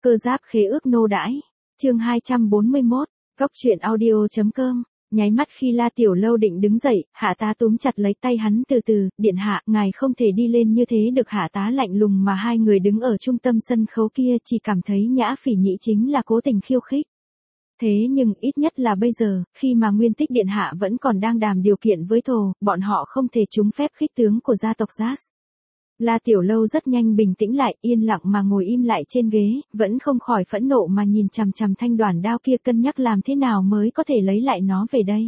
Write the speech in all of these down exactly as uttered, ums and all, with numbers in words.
Cơ giáp khế ước nô đãi. Chương hai trăm bốn mươi mốt. Góc truyện audio.com. Nháy mắt khi La Tiểu Lâu định đứng dậy, Hạ tá túm chặt lấy tay hắn từ từ, điện hạ, ngài không thể đi lên như thế được. Hạ tá lạnh lùng mà hai người đứng ở trung tâm sân khấu kia chỉ cảm thấy Nhã Phỉ Nhĩ chính là cố tình khiêu khích. Thế nhưng ít nhất là bây giờ, khi mà Nguyên Tích điện hạ vẫn còn đang đàm điều kiện với Thồ, bọn họ không thể trúng phép khích tướng của gia tộc Jas. La Tiểu Lâu rất nhanh bình tĩnh lại, yên lặng mà ngồi im lại trên ghế, vẫn không khỏi phẫn nộ mà nhìn chằm chằm thanh đoản đao kia, cân nhắc làm thế nào mới có thể lấy lại nó về đây.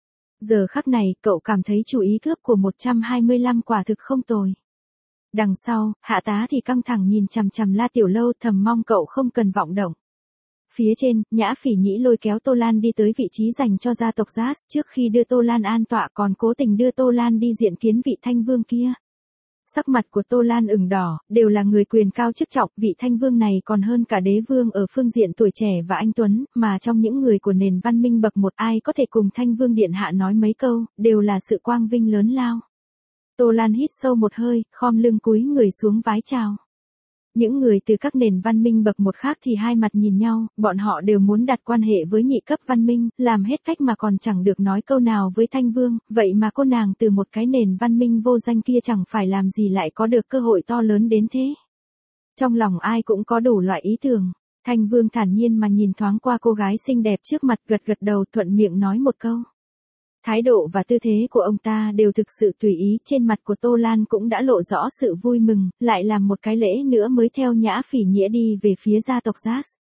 Giờ khắc này, cậu cảm thấy chủ ý cướp của một trăm hai mươi lăm quả thực không tồi. Đằng sau, Hạ tá thì căng thẳng nhìn chằm chằm La Tiểu Lâu, thầm mong cậu không cần vọng động. Phía trên, Nhã Phỉ Nhĩ lôi kéo Tô Lan đi tới vị trí dành cho gia tộc Jas, trước khi đưa Tô Lan an tọa còn cố tình đưa Tô Lan đi diện kiến vị thanh vương kia. Sắc mặt của Tô Lan ửng đỏ, đều là người quyền cao chức trọng, vị thanh vương này còn hơn cả đế vương ở phương diện tuổi trẻ và anh tuấn, mà trong những người của nền văn minh bậc một ai có thể cùng thanh vương điện hạ nói mấy câu, đều là sự quang vinh lớn lao. Tô Lan hít sâu một hơi, khom lưng cúi người xuống vái chào. Những người từ các nền văn minh bậc một khác thì hai mặt nhìn nhau, bọn họ đều muốn đặt quan hệ với nhị cấp văn minh, làm hết cách mà còn chẳng được nói câu nào với thanh vương, vậy mà cô nàng từ một cái nền văn minh vô danh kia chẳng phải làm gì lại có được cơ hội to lớn đến thế. Trong lòng ai cũng có đủ loại ý tưởng, thanh vương thản nhiên mà nhìn thoáng qua cô gái xinh đẹp trước mặt, gật gật đầu, thuận miệng nói một câu. Thái độ và tư thế của ông ta đều thực sự tùy ý, trên mặt của Tô Lan cũng đã lộ rõ sự vui mừng, lại làm một cái lễ nữa mới theo Nhã Phỉ Nhĩ đi về phía gia tộc Jas.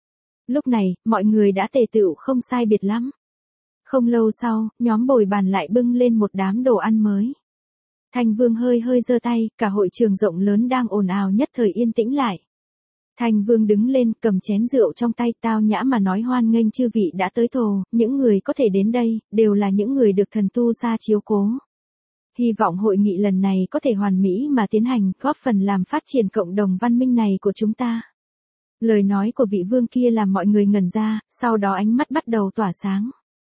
Lúc này, mọi người đã tề tựu không sai biệt lắm. Không lâu sau, nhóm bồi bàn lại bưng lên một đám đồ ăn mới. Thanh vương hơi hơi giơ tay, cả hội trường rộng lớn đang ồn ào nhất thời yên tĩnh lại. Thanh vương đứng lên, cầm chén rượu trong tay, tao nhã mà nói, hoan nghênh chư vị đã tới Thồ, những người có thể đến đây, đều là những người được thần tu gia chiếu cố. Hy vọng hội nghị lần này có thể hoàn mỹ mà tiến hành, góp phần làm phát triển cộng đồng văn minh này của chúng ta. Lời nói của vị vương kia làm mọi người ngẩn ra, sau đó ánh mắt bắt đầu tỏa sáng.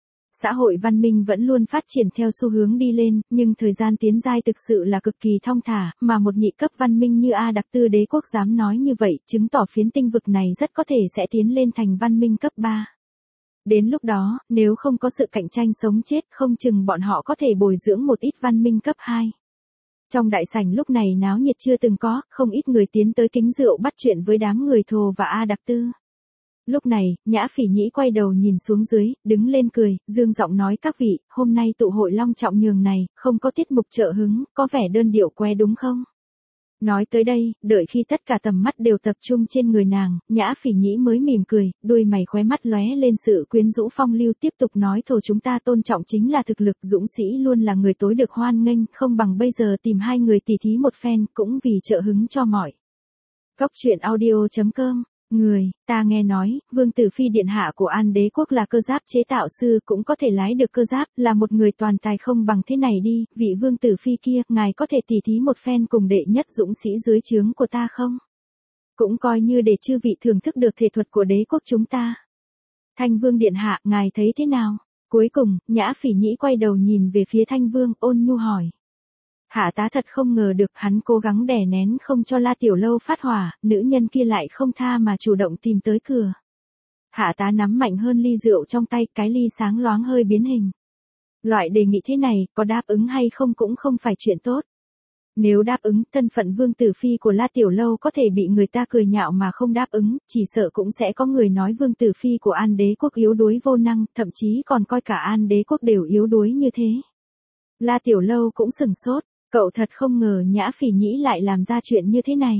Xã hội văn minh vẫn luôn phát triển theo xu hướng đi lên, nhưng thời gian tiến giai thực sự là cực kỳ thong thả, mà một nhị cấp văn minh như A Đặc Tư Đế quốc dám nói như vậy, chứng tỏ phiến tinh vực này rất có thể sẽ tiến lên thành văn minh cấp ba. Đến lúc đó, nếu không có sự cạnh tranh sống chết, không chừng bọn họ có thể bồi dưỡng một ít văn minh cấp hai. Trong đại sảnh lúc này náo nhiệt chưa từng có, không ít người tiến tới kính rượu bắt chuyện với đám người Thồ và A Đặc Tư. Lúc này, Nhã Phỉ Nhĩ quay đầu nhìn xuống dưới, đứng lên cười, dương giọng nói, các vị, hôm nay tụ hội long trọng nhường này, không có tiết mục trợ hứng, có vẻ đơn điệu que đúng không? Nói tới đây, đợi khi tất cả tầm mắt đều tập trung trên người nàng, Nhã Phỉ Nhĩ mới mỉm cười, đuôi mày khóe mắt lóe lên sự quyến rũ phong lưu, tiếp tục nói, Thồ chúng ta tôn trọng chính là thực lực, dũng sĩ luôn là người tối được hoan nghênh, không bằng bây giờ tìm hai người tỉ thí một phen, cũng vì trợ hứng cho mọi. Góc truyện audio.com. Người, ta nghe nói, Vương Tử Phi điện hạ của An Đế quốc là cơ giáp chế tạo sư, cũng có thể lái được cơ giáp, là một người toàn tài, không bằng thế này đi, vị Vương Tử Phi kia, ngài có thể tỉ thí một phen cùng đệ nhất dũng sĩ dưới trướng của ta không? Cũng coi như để chư vị thưởng thức được thể thuật của đế quốc chúng ta. Thanh Vương điện hạ, ngài thấy thế nào? Cuối cùng, Nhã Phỉ Nhĩ quay đầu nhìn về phía Thanh Vương, ôn nhu hỏi. Hạ tá thật không ngờ được, hắn cố gắng đè nén không cho La Tiểu Lâu phát hỏa, nữ nhân kia lại không tha mà chủ động tìm tới cửa. Hạ tá nắm mạnh hơn ly rượu trong tay, cái ly sáng loáng hơi biến hình. Loại đề nghị thế này, có đáp ứng hay không cũng không phải chuyện tốt. Nếu đáp ứng, thân phận Vương Tử Phi của La Tiểu Lâu có thể bị người ta cười nhạo, mà không đáp ứng, chỉ sợ cũng sẽ có người nói Vương Tử Phi của An Đế quốc yếu đuối vô năng, thậm chí còn coi cả An Đế quốc đều yếu đuối như thế. La Tiểu Lâu cũng sừng sốt. Cậu thật không ngờ Nhã Phỉ Nhĩ lại làm ra chuyện như thế này.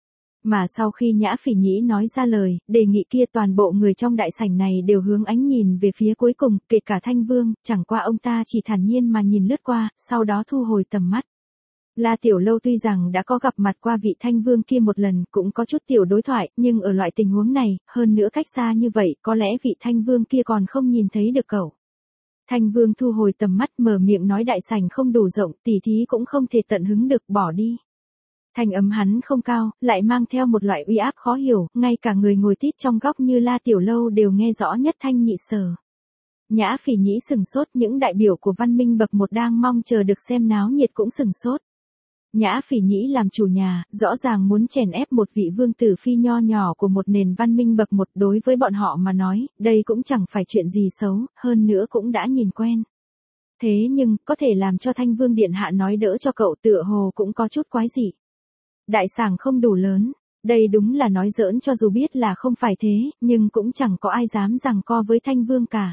Mà sau khi Nhã Phỉ Nhĩ nói ra lời, đề nghị kia, toàn bộ người trong đại sảnh này đều hướng ánh nhìn về phía cuối cùng, kể cả Thanh Vương, chẳng qua ông ta chỉ thản nhiên mà nhìn lướt qua, sau đó thu hồi tầm mắt. La Tiểu Lâu tuy rằng đã có gặp mặt qua vị Thanh Vương kia một lần, cũng có chút tiểu đối thoại, nhưng ở loại tình huống này, hơn nữa cách xa như vậy, có lẽ vị Thanh Vương kia còn không nhìn thấy được cậu. Thanh Vương thu hồi tầm mắt, mở miệng nói, đại sảnh không đủ rộng, tỉ thí cũng không thể tận hứng được, bỏ đi. Thanh âm hắn không cao, lại mang theo một loại uy áp khó hiểu, ngay cả người ngồi tít trong góc như La Tiểu Lâu đều nghe rõ nhất thanh nhị sở. Nhã Phỉ Nhĩ sừng sốt, những đại biểu của văn minh bậc một đang mong chờ được xem náo nhiệt cũng sừng sốt. Nhã Phỉ Nhĩ làm chủ nhà, rõ ràng muốn chèn ép một vị vương tử phi nho nhỏ của một nền văn minh bậc một, đối với bọn họ mà nói, đây cũng chẳng phải chuyện gì xấu, hơn nữa cũng đã nhìn quen. Thế nhưng, có thể làm cho Thanh Vương Điện Hạ nói đỡ cho cậu tựa hồ cũng có chút quái dị. Đại sảnh không đủ lớn, đây đúng là nói giỡn cho dù biết là không phải thế, nhưng cũng chẳng có ai dám giằng co với Thanh Vương cả.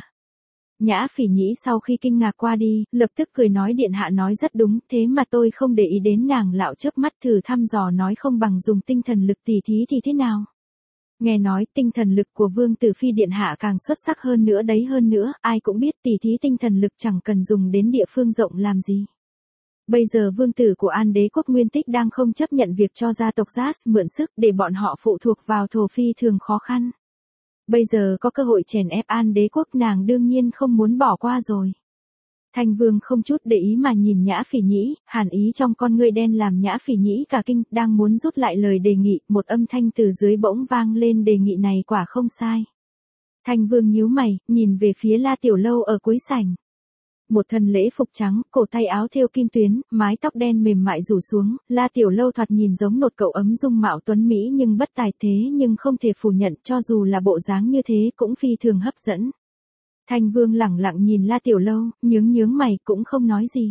Nhã Phỉ Nhĩ sau khi kinh ngạc qua đi, lập tức cười nói Điện Hạ nói rất đúng, thế mà tôi không để ý đến nàng lạo chớp mắt thử thăm dò nói không bằng dùng tinh thần lực tỉ thí thì thế nào. Nghe nói tinh thần lực của Vương Tử Phi Điện Hạ càng xuất sắc hơn nữa đấy hơn nữa, ai cũng biết tỉ thí tinh thần lực chẳng cần dùng đến địa phương rộng làm gì. Bây giờ vương tử của An Đế quốc Nguyên Tích đang không chấp nhận việc cho gia tộc Jas mượn sức để bọn họ phụ thuộc vào thổ phi thường khó khăn. Bây giờ có cơ hội chèn ép An Đế quốc nàng đương nhiên không muốn bỏ qua rồi. Thanh Vương không chút để ý mà nhìn Nhã Phỉ Nhĩ, hàn ý trong con ngươi đen làm Nhã Phỉ Nhĩ cả kinh, đang muốn rút lại lời đề nghị, một âm thanh từ dưới bỗng vang lên đề nghị này quả không sai. Thanh Vương nhíu mày, nhìn về phía La Tiểu Lâu ở cuối sảnh. Một thân lễ phục trắng, cổ tay áo thêu kim tuyến, mái tóc đen mềm mại rủ xuống, La Tiểu Lâu thoạt nhìn giống một cậu ấm dung mạo tuấn mỹ nhưng bất tài thế nhưng không thể phủ nhận cho dù là bộ dáng như thế cũng phi thường hấp dẫn. Thanh Vương lẳng lặng nhìn La Tiểu Lâu, nhướng nhướng mày cũng không nói gì.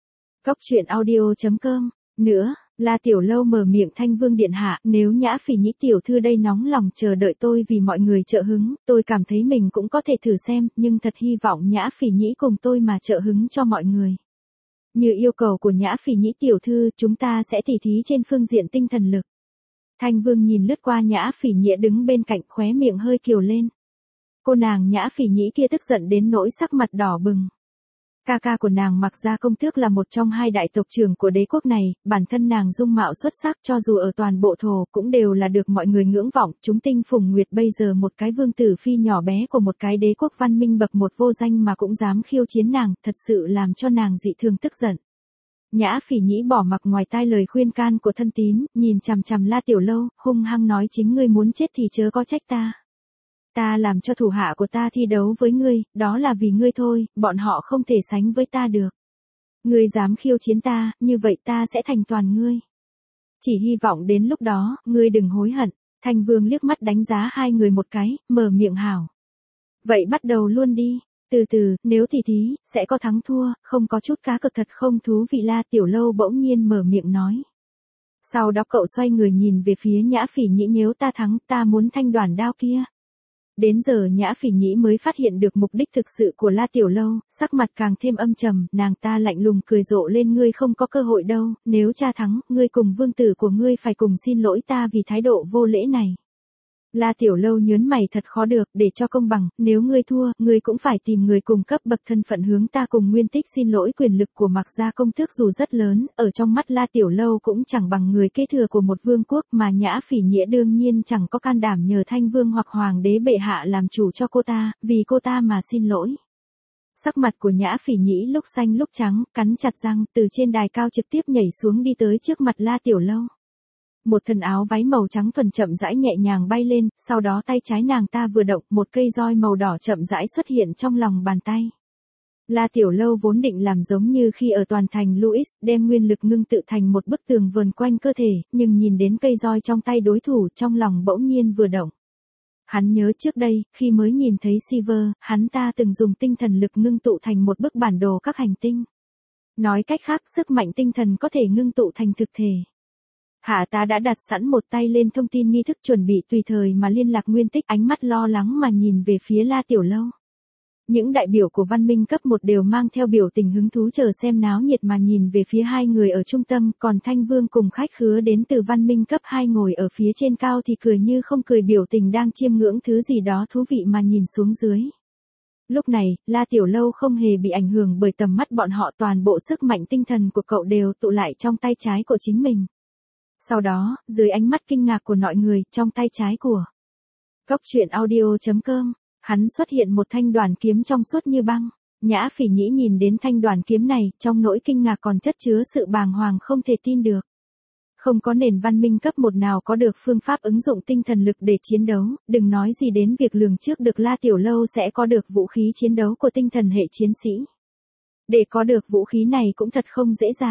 Cóc truyện audio chấm com, nữa, La Tiểu Lâu mở miệng Thanh Vương Điện Hạ, nếu Nhã Phỉ Nhĩ tiểu thư đây nóng lòng chờ đợi tôi vì mọi người trợ hứng, tôi cảm thấy mình cũng có thể thử xem, nhưng thật hy vọng Nhã Phỉ Nhĩ cùng tôi mà trợ hứng cho mọi người. Như yêu cầu của Nhã Phỉ Nhĩ tiểu thư, chúng ta sẽ tỉ thí trên phương diện tinh thần lực. Thanh Vương nhìn lướt qua Nhã Phỉ Nhĩ đứng bên cạnh, khóe miệng hơi kiều lên. Cô nàng Nhã Phỉ Nhĩ kia tức giận đến nỗi sắc mặt đỏ bừng. Ca ca của nàng Mặc Gia Công Tước là một trong hai đại tộc trưởng của đế quốc này, bản thân nàng dung mạo xuất sắc cho dù ở toàn bộ thổ cũng đều là được mọi người ngưỡng vọng, chúng tinh phùng nguyệt bây giờ một cái vương tử phi nhỏ bé của một cái đế quốc văn minh bậc một vô danh mà cũng dám khiêu chiến nàng, thật sự làm cho nàng dị thường tức giận. Nhã Phỉ Nhĩ bỏ mặc ngoài tai lời khuyên can của thân tín, nhìn chằm chằm La Tiểu Lâu, hung hăng nói chính ngươi muốn chết thì chớ có trách ta. Ta làm cho thủ hạ của ta thi đấu với ngươi, đó là vì ngươi thôi, bọn họ không thể sánh với ta được. Ngươi dám khiêu chiến ta, như vậy ta sẽ thành toàn ngươi. Chỉ hy vọng đến lúc đó, ngươi đừng hối hận. Thanh Vương liếc mắt đánh giá hai người một cái, mở miệng hảo. Vậy bắt đầu luôn đi, từ từ, nếu thì thí, sẽ có thắng thua, không có chút cá cược thật không thú vị. La Tiểu Lâu bỗng nhiên mở miệng nói. Sau đó cậu xoay người nhìn về phía Nhã Phỉ Nhĩ, nếu ta thắng, ta muốn thanh đoản đao kia. Đến giờ Nhã Phỉ Nhĩ mới phát hiện được mục đích thực sự của La Tiểu Lâu, sắc mặt càng thêm âm trầm, nàng ta lạnh lùng cười rộ lên, ngươi không có cơ hội đâu, nếu cha thắng, ngươi cùng vương tử của ngươi phải cùng xin lỗi ta vì thái độ vô lễ này. La Tiểu Lâu nhớn mày thật khó được, để cho công bằng, nếu ngươi thua, ngươi cũng phải tìm người cùng cấp bậc thân phận hướng ta cùng Nguyên Tích xin lỗi. Quyền lực của Mặc Gia Công Tước dù rất lớn, ở trong mắt La Tiểu Lâu cũng chẳng bằng người kế thừa của một vương quốc, mà Nhã Phỉ Nhĩ đương nhiên chẳng có can đảm nhờ Thanh Vương hoặc Hoàng đế bệ hạ làm chủ cho cô ta, vì cô ta mà xin lỗi. Sắc mặt của Nhã Phỉ Nhĩ lúc xanh lúc trắng, cắn chặt răng, từ trên đài cao trực tiếp nhảy xuống đi tới trước mặt La Tiểu Lâu. Một thân áo váy màu trắng thuần chậm rãi nhẹ nhàng bay lên, sau đó tay trái nàng ta vừa động, một cây roi màu đỏ chậm rãi xuất hiện trong lòng bàn tay. La Tiểu Lâu vốn định làm giống như khi ở toàn thành Louis, đem nguyên lực ngưng tự thành một bức tường vờn quanh cơ thể, nhưng nhìn đến cây roi trong tay đối thủ, trong lòng bỗng nhiên vừa động. Hắn nhớ trước đây, khi mới nhìn thấy Silver, hắn ta từng dùng tinh thần lực ngưng tụ thành một bức bản đồ các hành tinh. Nói cách khác, sức mạnh tinh thần có thể ngưng tụ thành thực thể. Hạ tá đã đặt sẵn một tay lên thông tin nghi thức chuẩn bị tùy thời mà liên lạc Nguyên Tích, ánh mắt lo lắng mà nhìn về phía La Tiểu Lâu. Những đại biểu của văn minh cấp một đều mang theo biểu tình hứng thú chờ xem náo nhiệt mà nhìn về phía hai người ở trung tâm, còn Thanh Vương cùng khách khứa đến từ văn minh cấp hai ngồi ở phía trên cao thì cười như không cười, biểu tình đang chiêm ngưỡng thứ gì đó thú vị mà nhìn xuống dưới. Lúc này, La Tiểu Lâu không hề bị ảnh hưởng bởi tầm mắt bọn họ, toàn bộ sức mạnh tinh thần của cậu đều tụ lại trong tay trái của chính mình. Sau đó, dưới ánh mắt kinh ngạc của mọi người, trong tay trái của Cóc truyện audio chấm com, hắn xuất hiện một thanh đoàn kiếm trong suốt như băng. Nhã Phỉ Nhĩ nhìn đến thanh đoàn kiếm này, trong nỗi kinh ngạc còn chất chứa sự bàng hoàng không thể tin được. Không có nền văn minh cấp một nào có được phương pháp ứng dụng tinh thần lực để chiến đấu, đừng nói gì đến việc lường trước được La Tiểu Lâu sẽ có được vũ khí chiến đấu của tinh thần hệ chiến sĩ. Để có được vũ khí này cũng thật không dễ dàng.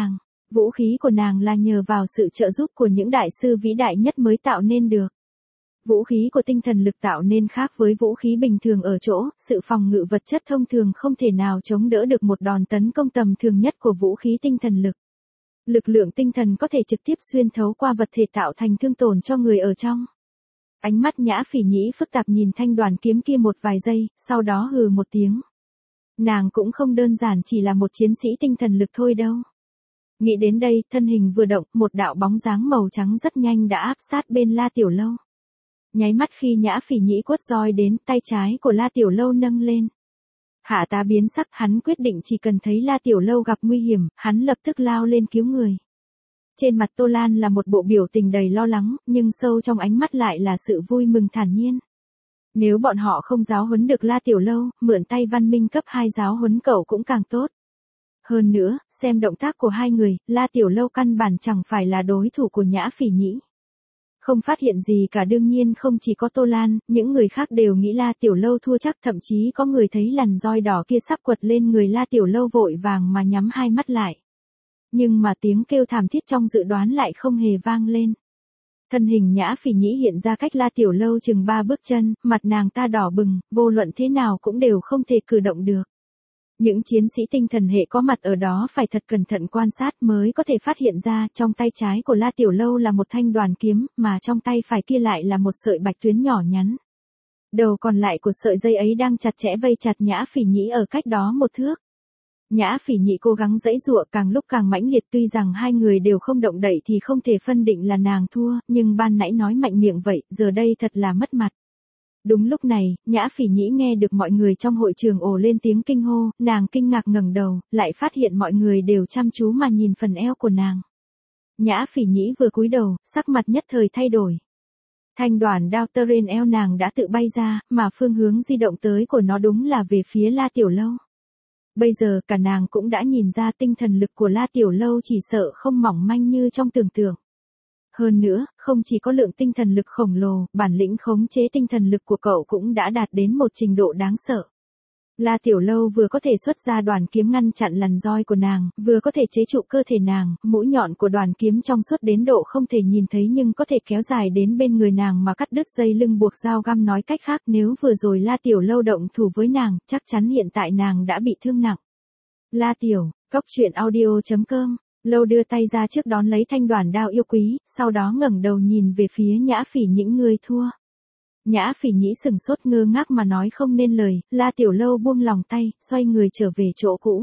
Vũ khí của nàng là nhờ vào sự trợ giúp của những đại sư vĩ đại nhất mới tạo nên được. Vũ khí của tinh thần lực tạo nên khác với vũ khí bình thường ở chỗ, sự phòng ngự vật chất thông thường không thể nào chống đỡ được một đòn tấn công tầm thường nhất của vũ khí tinh thần lực. Lực lượng tinh thần có thể trực tiếp xuyên thấu qua vật thể tạo thành thương tổn cho người ở trong. Ánh mắt Nhã Phỉ Nhĩ phức tạp nhìn thanh đoàn kiếm kia một vài giây, sau đó hừ một tiếng. Nàng cũng không đơn giản chỉ là một chiến sĩ tinh thần lực thôi đâu. Nghĩ đến đây, thân hình vừa động, một đạo bóng dáng màu trắng rất nhanh đã áp sát bên La Tiểu Lâu. Nháy mắt khi Nhã Phỉ Nhĩ quất roi đến, tay trái của La Tiểu Lâu nâng lên. Hạ tá biến sắc, hắn quyết định chỉ cần thấy La Tiểu Lâu gặp nguy hiểm, hắn lập tức lao lên cứu người. Trên mặt Tô Lan là một bộ biểu tình đầy lo lắng, nhưng sâu trong ánh mắt lại là sự vui mừng thản nhiên. Nếu bọn họ không giáo huấn được La Tiểu Lâu, mượn tay văn minh cấp hai giáo huấn cậu cũng càng tốt. Hơn nữa, xem động tác của hai người, La Tiểu Lâu căn bản chẳng phải là đối thủ của Nhã Phỉ Nhĩ. Không phát hiện gì cả, đương nhiên không chỉ có Tô Lan, những người khác đều nghĩ La Tiểu Lâu thua chắc, thậm chí có người thấy làn roi đỏ kia sắp quật lên người La Tiểu Lâu vội vàng mà nhắm hai mắt lại. Nhưng mà tiếng kêu thảm thiết trong dự đoán lại không hề vang lên. Thân hình Nhã Phỉ Nhĩ hiện ra cách La Tiểu Lâu chừng ba bước chân, mặt nàng ta đỏ bừng, vô luận thế nào cũng đều không thể cử động được. Những chiến sĩ tinh thần hệ có mặt ở đó phải thật cẩn thận quan sát mới có thể phát hiện ra, trong tay trái của La Tiểu Lâu là một thanh đoàn kiếm, mà trong tay phải kia lại là một sợi bạch tuyến nhỏ nhắn. Đầu còn lại của sợi dây ấy đang chặt chẽ vây chặt Nhã Phỉ Nhĩ ở cách đó một thước. Nhã Phỉ Nhĩ cố gắng giãy giụa, càng lúc càng mãnh liệt, tuy rằng hai người đều không động đậy thì không thể phân định là nàng thua, nhưng ban nãy nói mạnh miệng vậy, giờ đây thật là mất mặt. Đúng lúc này, Nhã Phỉ Nhĩ nghe được mọi người trong hội trường ồ lên tiếng kinh hô, nàng kinh ngạc ngẩng đầu, lại phát hiện mọi người đều chăm chú mà nhìn phần eo của nàng. Nhã Phỉ Nhĩ vừa cúi đầu, sắc mặt nhất thời thay đổi. Thanh đoàn đao tơ trên eo nàng đã tự bay ra, mà phương hướng di động tới của nó đúng là về phía La Tiểu Lâu. Bây giờ cả nàng cũng đã nhìn ra tinh thần lực của La Tiểu Lâu chỉ sợ không mỏng manh như trong tưởng tượng. Hơn nữa, không chỉ có lượng tinh thần lực khổng lồ, bản lĩnh khống chế tinh thần lực của cậu cũng đã đạt đến một trình độ đáng sợ. La Tiểu Lâu vừa có thể xuất ra đoàn kiếm ngăn chặn lằn roi của nàng, vừa có thể chế trụ cơ thể nàng, mũi nhọn của đoàn kiếm trong suốt đến độ không thể nhìn thấy nhưng có thể kéo dài đến bên người nàng mà cắt đứt dây lưng buộc dao găm. Nói cách khác, nếu vừa rồi La Tiểu Lâu động thủ với nàng, chắc chắn hiện tại nàng đã bị thương nặng. La Tiểu, Cốc Truyện Audio chấm com. Lâu đưa tay ra trước đón lấy thanh đoàn đao yêu quý, sau đó ngẩng đầu nhìn về phía Nhã Phỉ Nhĩ, người thua. Nhã Phỉ Nhĩ sừng sốt ngơ ngác mà nói không nên lời, La Tiểu Lâu buông lòng tay, xoay người trở về chỗ cũ.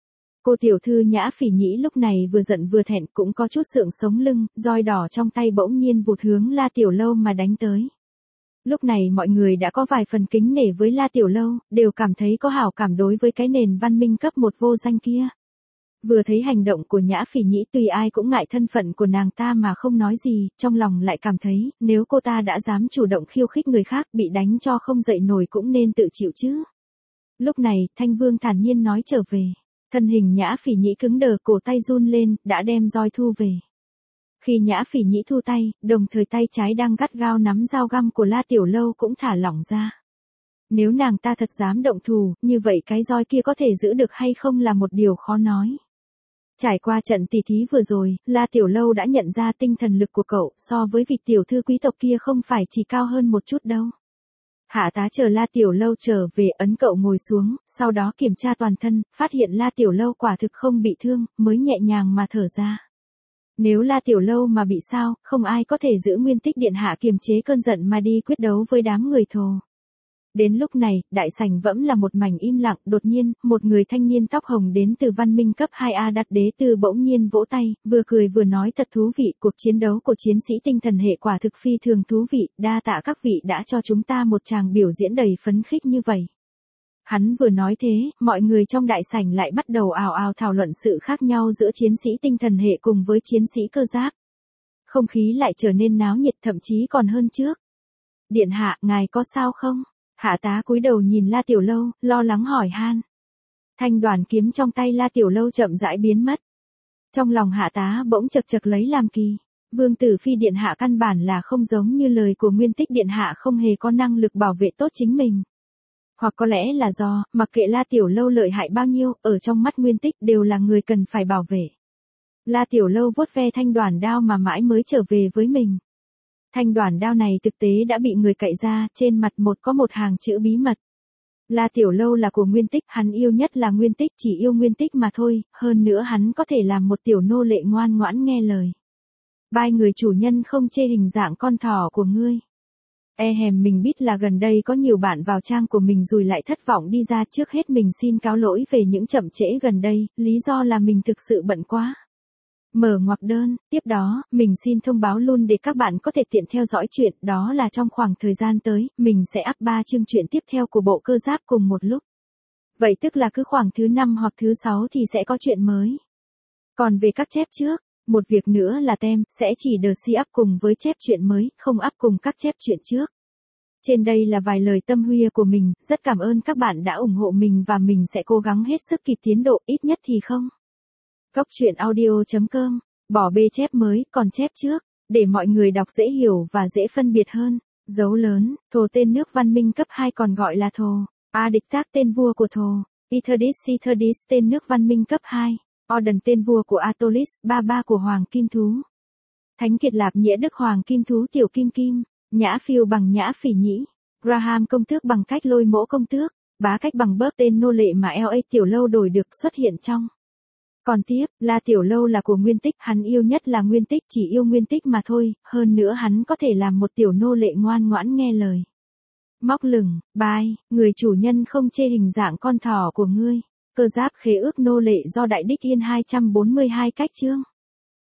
Cô tiểu thư Nhã Phỉ Nhĩ lúc này vừa giận vừa thẹn, cũng có chút sượng sống lưng, roi đỏ trong tay bỗng nhiên vụt hướng La Tiểu Lâu mà đánh tới. Lúc này mọi người đã có vài phần kính nể với La Tiểu Lâu, đều cảm thấy có hảo cảm đối với cái nền văn minh cấp một vô danh kia. Vừa thấy hành động của Nhã Phỉ Nhĩ, tuy ai cũng ngại thân phận của nàng ta mà không nói gì, trong lòng lại cảm thấy, nếu cô ta đã dám chủ động khiêu khích người khác, bị đánh cho không dậy nổi cũng nên tự chịu chứ. Lúc này, Thanh Vương thản nhiên nói trở về. Thân hình Nhã Phỉ Nhĩ cứng đờ, cổ tay run lên, đã đem roi thu về. Khi Nhã Phỉ Nhĩ thu tay, đồng thời tay trái đang gắt gao nắm dao găm của La Tiểu Lâu cũng thả lỏng ra. Nếu nàng ta thật dám động thủ, như vậy cái roi kia có thể giữ được hay không là một điều khó nói. Trải qua trận tỉ thí vừa rồi, La Tiểu Lâu đã nhận ra tinh thần lực của cậu so với vị tiểu thư quý tộc kia không phải chỉ cao hơn một chút đâu. Hạ tá chờ La Tiểu Lâu trở về, ấn cậu ngồi xuống, sau đó kiểm tra toàn thân, phát hiện La Tiểu Lâu quả thực không bị thương, mới nhẹ nhàng mà thở ra. Nếu La Tiểu Lâu mà bị sao, không ai có thể giữ Nguyên Tích Điện hạ kiềm chế cơn giận mà đi quyết đấu với đám người thồ. Đến lúc này, đại sảnh vẫn là một mảnh im lặng, đột nhiên, một người thanh niên tóc hồng đến từ văn minh cấp hai A đặt đế tư bỗng nhiên vỗ tay, vừa cười vừa nói thật thú vị, cuộc chiến đấu của chiến sĩ tinh thần hệ quả thực phi thường thú vị, đa tạ các vị đã cho chúng ta một tràng biểu diễn đầy phấn khích như vậy. Hắn vừa nói thế, mọi người trong đại sảnh lại bắt đầu ào ào thảo luận sự khác nhau giữa chiến sĩ tinh thần hệ cùng với chiến sĩ cơ giáp. Không khí lại trở nên náo nhiệt, thậm chí còn hơn trước. Điện hạ, ngài có sao không? Hạ tá cúi đầu nhìn La Tiểu Lâu, lo lắng hỏi han. Thanh đoàn kiếm trong tay La Tiểu Lâu chậm rãi biến mất. Trong lòng hạ tá bỗng chật chật lấy làm kỳ. Vương tử phi điện hạ căn bản là không giống như lời của Nguyên Tích điện hạ không hề có năng lực bảo vệ tốt chính mình. Hoặc có lẽ là do, mặc kệ La Tiểu Lâu lợi hại bao nhiêu, ở trong mắt Nguyên Tích đều là người cần phải bảo vệ. La Tiểu Lâu vuốt ve thanh đoản đao mà mãi mới trở về với mình. Thanh đoản đao này thực tế đã bị người cậy ra, trên mặt một có một hàng chữ bí mật. La Tiểu Lâu là của Nguyên Tích, hắn yêu nhất là Nguyên Tích, chỉ yêu Nguyên Tích mà thôi, hơn nữa hắn có thể làm một tiểu nô lệ ngoan ngoãn nghe lời. Bai người chủ nhân không chê hình dạng con thỏ của ngươi. E hèm mình biết là gần đây có nhiều bạn vào trang của mình rồi lại thất vọng đi ra, trước hết mình xin cáo lỗi về những chậm trễ gần đây, lý do là mình thực sự bận quá. Mở ngoặc đơn, tiếp đó, mình xin thông báo luôn để các bạn có thể tiện theo dõi chuyện, đó là trong khoảng thời gian tới, mình sẽ up ba chương truyện tiếp theo của bộ cơ giáp cùng một lúc. Vậy tức là cứ khoảng thứ năm hoặc thứ sáu thì sẽ có chuyện mới. Còn về các chép trước, một việc nữa là tem, sẽ chỉ The Sea up cùng với chép truyện mới, không up cùng các chép truyện trước. Trên đây là vài lời tâm huyết của mình, rất cảm ơn các bạn đã ủng hộ mình và mình sẽ cố gắng hết sức kịp tiến độ, ít nhất thì không. Góc truyện audio chấm com, bỏ bê chép mới, còn chép trước, để mọi người đọc dễ hiểu và dễ phân biệt hơn. Dấu lớn, Thồ tên nước văn minh cấp hai còn gọi là Thồ. Adictac tên vua của Thồ. Itherdis Itherdis tên nước văn minh cấp hai. Orden tên vua của Atolis, ba ba của Hoàng Kim Thú. Thánh Kiệt Lạp Nhĩa Đức Hoàng Kim Thú Tiểu Kim Kim. Nhã Phiêu bằng Nhã Phỉ Nhĩ. Graham Công Tước bằng cách Lôi Mỗ Công Tước. Bá Cách bằng Bớp tên nô lệ mà lờ a Tiểu Lâu đổi được xuất hiện trong. Còn tiếp, La Tiểu Lâu là của Nguyên Tích, hắn yêu nhất là Nguyên Tích, chỉ yêu Nguyên Tích mà thôi, hơn nữa hắn có thể làm một tiểu nô lệ ngoan ngoãn nghe lời. Móc lửng, bai, người chủ nhân không chê hình dạng con thỏ của ngươi. Cơ giáp khế ước nô lệ do Đại Đích Yên hai trăm bốn mươi hai cách chương.